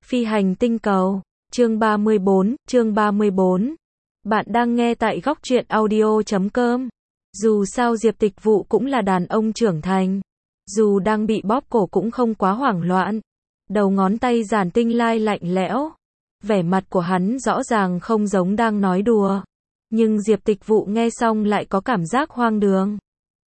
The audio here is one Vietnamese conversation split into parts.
Phi hành tinh cầu, chương 34. Bạn đang nghe tại góc truyện audio.com. Dù sao Diệp Tịch Vụ cũng là đàn ông trưởng thành. Dù đang bị bóp cổ cũng không quá hoảng loạn. Đầu ngón tay Giản Tinh Lai lạnh lẽo. Vẻ mặt của hắn rõ ràng không giống đang nói đùa. Nhưng Diệp Tịch Vụ nghe xong lại có cảm giác hoang đường.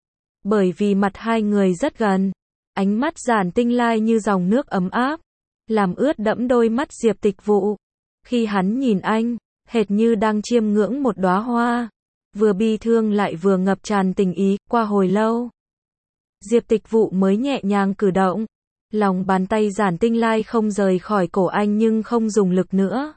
Bởi vì mặt hai người rất gần. Ánh mắt Giản Tinh Lai như dòng nước ấm áp, làm ướt đẫm đôi mắt Diệp Tịch Vụ. Khi hắn nhìn anh, hệt như đang chiêm ngưỡng một đóa hoa, vừa bi thương lại vừa ngập tràn tình ý. Qua hồi lâu, Diệp Tịch Vụ mới nhẹ nhàng cử động, lòng bàn tay Giản Tinh Lai không rời khỏi cổ anh nhưng không dùng lực nữa.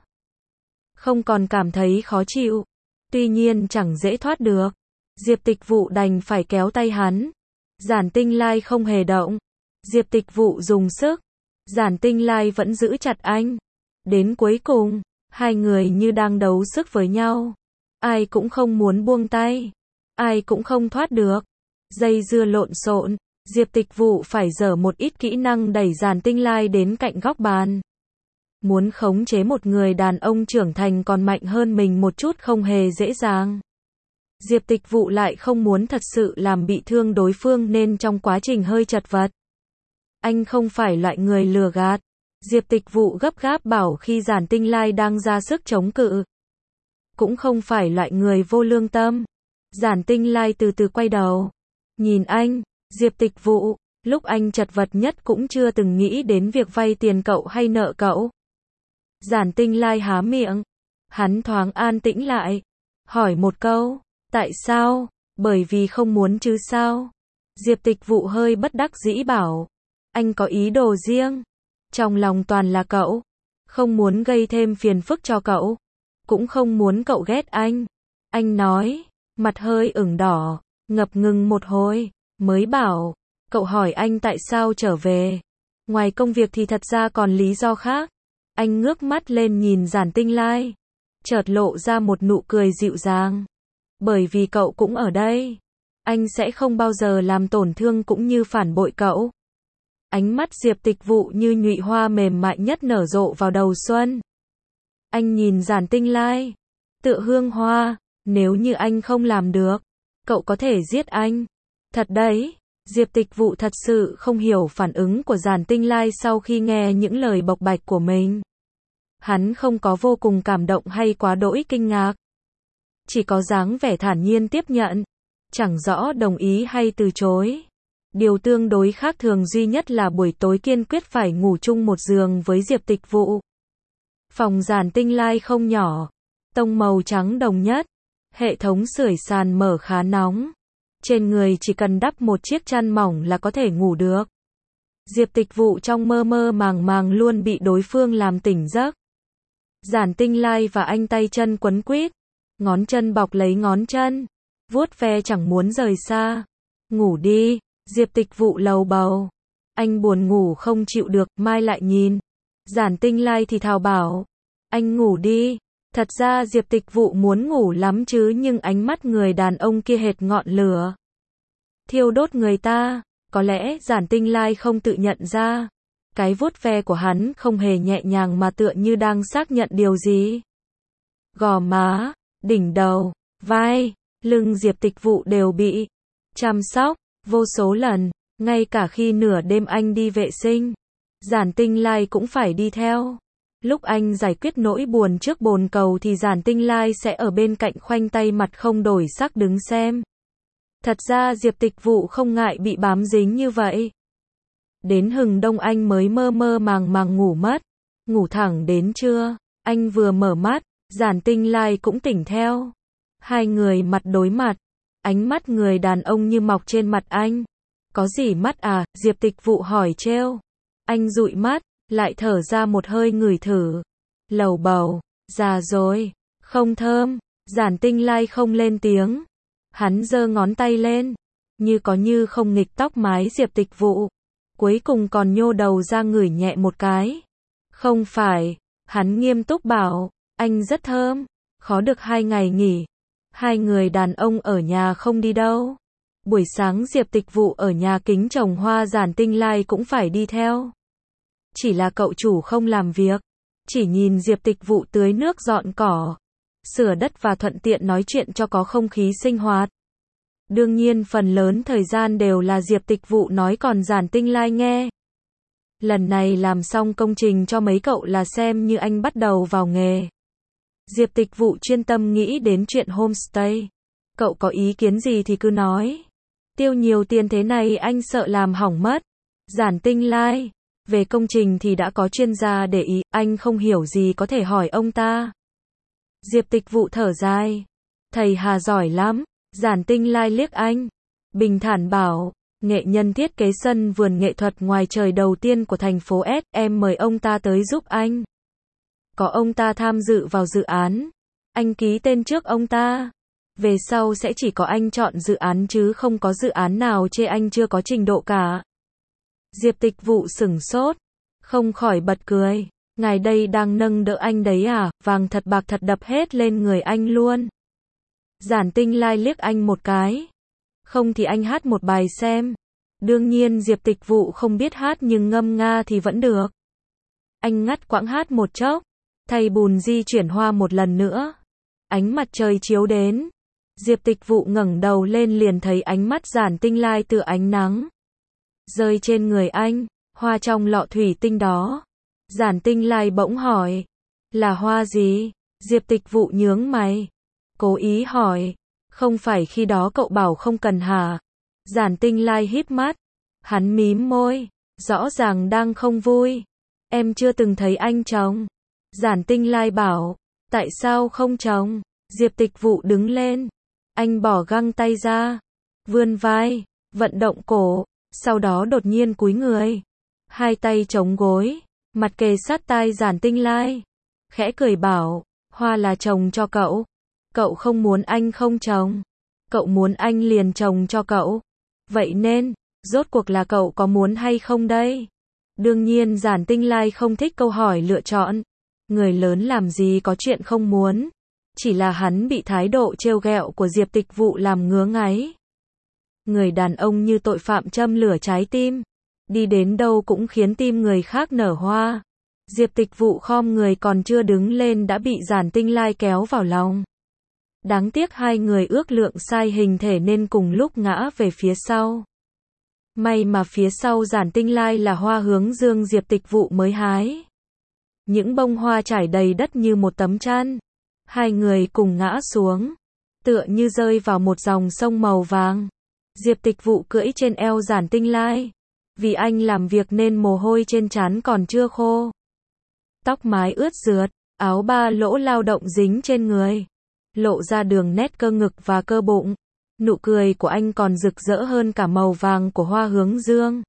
Không còn cảm thấy khó chịu, tuy nhiên chẳng dễ thoát được. Diệp Tịch Vụ đành phải kéo tay hắn. Giản Tinh Lai không hề động. Diệp Tịch Vụ dùng sức. Giản Tinh Lai vẫn giữ chặt anh. Đến cuối cùng, hai người như đang đấu sức với nhau. Ai cũng không muốn buông tay. Ai cũng không thoát được. Dây dưa lộn xộn. Diệp Tịch Vụ phải dở một ít kỹ năng đẩy Giản Tinh Lai đến cạnh góc bàn. Muốn khống chế một người đàn ông trưởng thành còn mạnh hơn mình một chút không hề dễ dàng. Diệp Tịch Vụ lại không muốn thật sự làm bị thương đối phương nên trong quá trình hơi chật vật. Anh không phải loại người lừa gạt. Diệp Tịch Vụ gấp gáp bảo khi Giản Tinh Lai đang ra sức chống cự. Cũng không phải loại người vô lương tâm. Giản Tinh Lai từ từ quay đầu. Nhìn anh, Diệp Tịch Vụ, lúc anh chật vật nhất cũng chưa từng nghĩ đến việc vay tiền cậu hay nợ cậu. Giản Tinh Lai há miệng. Hắn thoáng an tĩnh lại. Hỏi một câu. Tại sao? Bởi vì không muốn chứ sao? Diệp Tịch Vụ hơi bất đắc dĩ bảo. Anh có ý đồ riêng. Trong lòng toàn là cậu. Không muốn gây thêm phiền phức cho cậu. Cũng không muốn cậu ghét anh. Anh nói, mặt hơi ửng đỏ, ngập ngừng một hồi, mới bảo. Cậu hỏi anh tại sao trở về. Ngoài công việc thì thật ra còn lý do khác. Anh ngước mắt lên nhìn Giản Tinh Lai. Chợt lộ ra một nụ cười dịu dàng. Bởi vì cậu cũng ở đây. Anh sẽ không bao giờ làm tổn thương cũng như phản bội cậu. Ánh mắt Diệp Tịch Vụ như nhụy hoa mềm mại nhất nở rộ vào đầu xuân. Anh nhìn Giản Tinh Lai. Tựa hương hoa. Nếu như anh không làm được, cậu có thể giết anh. Thật đấy. Diệp Tịch Vụ thật sự không hiểu phản ứng của Giản Tinh Lai sau khi nghe những lời bộc bạch của mình. Hắn không có vô cùng cảm động hay quá đỗi kinh ngạc. Chỉ có dáng vẻ thản nhiên tiếp nhận. Chẳng rõ đồng ý hay từ chối. Điều tương đối khác thường duy nhất là buổi tối kiên quyết phải ngủ chung một giường với Diệp Tịch Vụ. Phòng Giản Tinh Lai không nhỏ. Tông màu trắng đồng nhất. Hệ thống sưởi sàn mở khá nóng. Trên người chỉ cần đắp một chiếc chăn mỏng là có thể ngủ được. Diệp Tịch Vụ trong mơ mơ màng màng luôn bị đối phương làm tỉnh giấc. Giản Tinh Lai và anh tay chân quấn quýt. Ngón chân bọc lấy ngón chân. Vuốt ve chẳng muốn rời xa. Ngủ đi. Diệp Tịch Vụ lầu bầu. Anh buồn ngủ không chịu được, mai lại nhìn. Giản Tinh Lai thì thào bảo. Anh ngủ đi. Thật ra Diệp Tịch Vụ muốn ngủ lắm chứ nhưng ánh mắt người đàn ông kia hệt ngọn lửa. Thiêu đốt người ta. Có lẽ Giản Tinh Lai không tự nhận ra. Cái vuốt ve của hắn không hề nhẹ nhàng mà tựa như đang xác nhận điều gì. Gò má, đỉnh đầu, vai, lưng Diệp Tịch Vụ đều bị chăm sóc vô số lần, ngay cả khi nửa đêm anh đi vệ sinh, Giản Tinh Lai cũng phải đi theo. Lúc anh giải quyết nỗi buồn trước bồn cầu thì Giản Tinh Lai sẽ ở bên cạnh khoanh tay mặt không đổi sắc đứng xem. Thật ra Diệp Tịch Vụ không ngại bị bám dính như vậy. Đến hừng đông anh mới mơ mơ màng màng ngủ mất. Ngủ thẳng đến trưa, anh vừa mở mắt, Giản Tinh Lai cũng tỉnh theo. Hai người mặt đối mặt. Ánh mắt người đàn ông như mọc trên mặt anh. Có gì mắt à? Diệp Tịch Vụ hỏi trêu. Anh dụi mắt, lại thở ra một hơi ngửi thử. Lầu bầu, già rồi, không thơm. Giản Tinh Lai không lên tiếng. Hắn giơ ngón tay lên, như có như không nghịch tóc mái Diệp Tịch Vụ. Cuối cùng còn nhô đầu ra ngửi nhẹ một cái. Không phải, hắn nghiêm túc bảo, anh rất thơm. Khó được 2 ngày nghỉ. Hai người đàn ông ở nhà không đi đâu. Buổi sáng Diệp Tịch Vụ ở nhà kính trồng hoa, Giản Tinh Lai cũng phải đi theo. Chỉ là cậu chủ không làm việc. chỉ nhìn Diệp Tịch Vụ tưới nước dọn cỏ, sửa đất và thuận tiện nói chuyện cho có không khí sinh hoạt. Đương nhiên phần lớn thời gian đều là Diệp Tịch Vụ nói còn Giản Tinh Lai nghe. Lần này làm xong công trình cho mấy cậu là xem như anh bắt đầu vào nghề. Diệp Tịch Vụ chuyên tâm nghĩ đến chuyện homestay. Cậu có ý kiến gì thì cứ nói. Tiêu nhiều tiền thế này anh sợ làm hỏng mất. Giản Tinh Lai, về công trình thì đã có chuyên gia để ý, anh không hiểu gì có thể hỏi ông ta. Diệp Tịch Vụ thở dài. Thầy Hà giỏi lắm. Giản Tinh Lai liếc anh. Bình thản bảo, nghệ nhân thiết kế sân vườn nghệ thuật ngoài trời đầu tiên của thành phố S, em mời ông ta tới giúp anh. Có ông ta tham dự vào dự án. Anh ký tên trước ông ta. Về sau sẽ chỉ có anh chọn dự án chứ không có dự án nào chê anh chưa có trình độ cả. Diệp Tịch Vụ sửng sốt. Không khỏi bật cười. Ngài đây đang nâng đỡ anh đấy à, vàng thật bạc thật đập hết lên người anh luôn. Giản Tinh Lai liếc anh một cái. Không thì anh hát một bài xem. Đương nhiên Diệp Tịch Vụ không biết hát nhưng ngâm nga thì vẫn được. Anh ngắt quãng hát một chốc. Thay bùn di chuyển hoa một lần nữa. Ánh mặt trời chiếu đến. Diệp Tịch Vụ ngẩng đầu lên liền thấy ánh mắt Giản Tinh Lai tựa ánh nắng rơi trên người anh, hoa trong lọ thủy tinh đó. Giản Tinh Lai bỗng hỏi, là hoa gì? Diệp Tịch Vụ nhướng mày, cố ý hỏi, không phải khi đó cậu bảo không cần hả? Giản Tinh Lai híp mắt, hắn mím môi, rõ ràng đang không vui. Em chưa từng thấy anh trồng. Giản Tinh Lai bảo, tại sao không trồng? Diệp Tịch Vụ đứng lên, anh bỏ găng tay ra, vươn vai, vận động cổ, sau đó đột nhiên cúi người, hai tay chống gối, mặt kề sát tai Giản Tinh Lai, khẽ cười bảo, hoa là trồng cho cậu. Cậu không muốn anh không trồng. Cậu muốn anh liền trồng cho cậu. Vậy nên, rốt cuộc là cậu có muốn hay không đây? Đương nhiên Giản Tinh Lai không thích câu hỏi lựa chọn. Người lớn làm gì có chuyện không muốn. Chỉ là hắn bị thái độ trêu ghẹo của Diệp Tịch Vụ làm ngứa ngáy. Người đàn ông như tội phạm châm lửa trái tim. Đi đến đâu cũng khiến tim người khác nở hoa. Diệp Tịch Vụ khom người còn chưa đứng lên đã bị Giản Tinh Lai kéo vào lòng. Đáng tiếc hai người ước lượng sai hình thể nên cùng lúc ngã về phía sau. May mà phía sau Giản Tinh Lai là hoa hướng dương Diệp Tịch Vụ mới hái. Những bông hoa trải đầy đất như một tấm chăn. Hai người cùng ngã xuống, tựa như rơi vào một dòng sông màu vàng. Diệp Tịch Vụ cưỡi trên eo Giản Tinh Lai. Vì anh làm việc nên mồ hôi trên trán còn chưa khô. Tóc mái ướt rượt, áo ba lỗ lao động dính trên người. Lộ ra đường nét cơ ngực và cơ bụng. Nụ cười của anh còn rực rỡ hơn cả màu vàng của hoa hướng dương.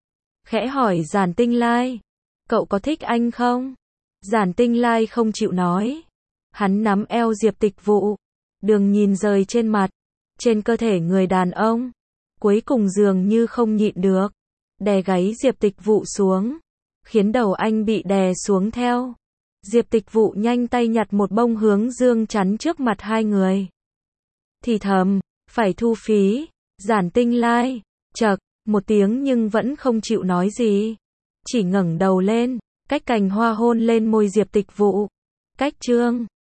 Khẽ hỏi Giản Tinh Lai, cậu có thích anh không? Giản Tinh Lai không chịu nói. Hắn nắm eo Diệp Tịch Vụ, đường nhìn rời trên mặt, trên cơ thể người đàn ông. Cuối cùng dường như không nhịn được, đè gáy Diệp Tịch Vụ xuống, khiến đầu anh bị đè xuống theo. Diệp Tịch Vụ nhanh tay nhặt một bông hướng dương chắn trước mặt hai người. Thì thầm, phải thu phí. Giản Tinh Lai, chậc, một tiếng nhưng vẫn không chịu nói gì. Chỉ ngẩng đầu lên, cách cành hoa hôn lên môi Diệp Tịch Vụ. Cách chương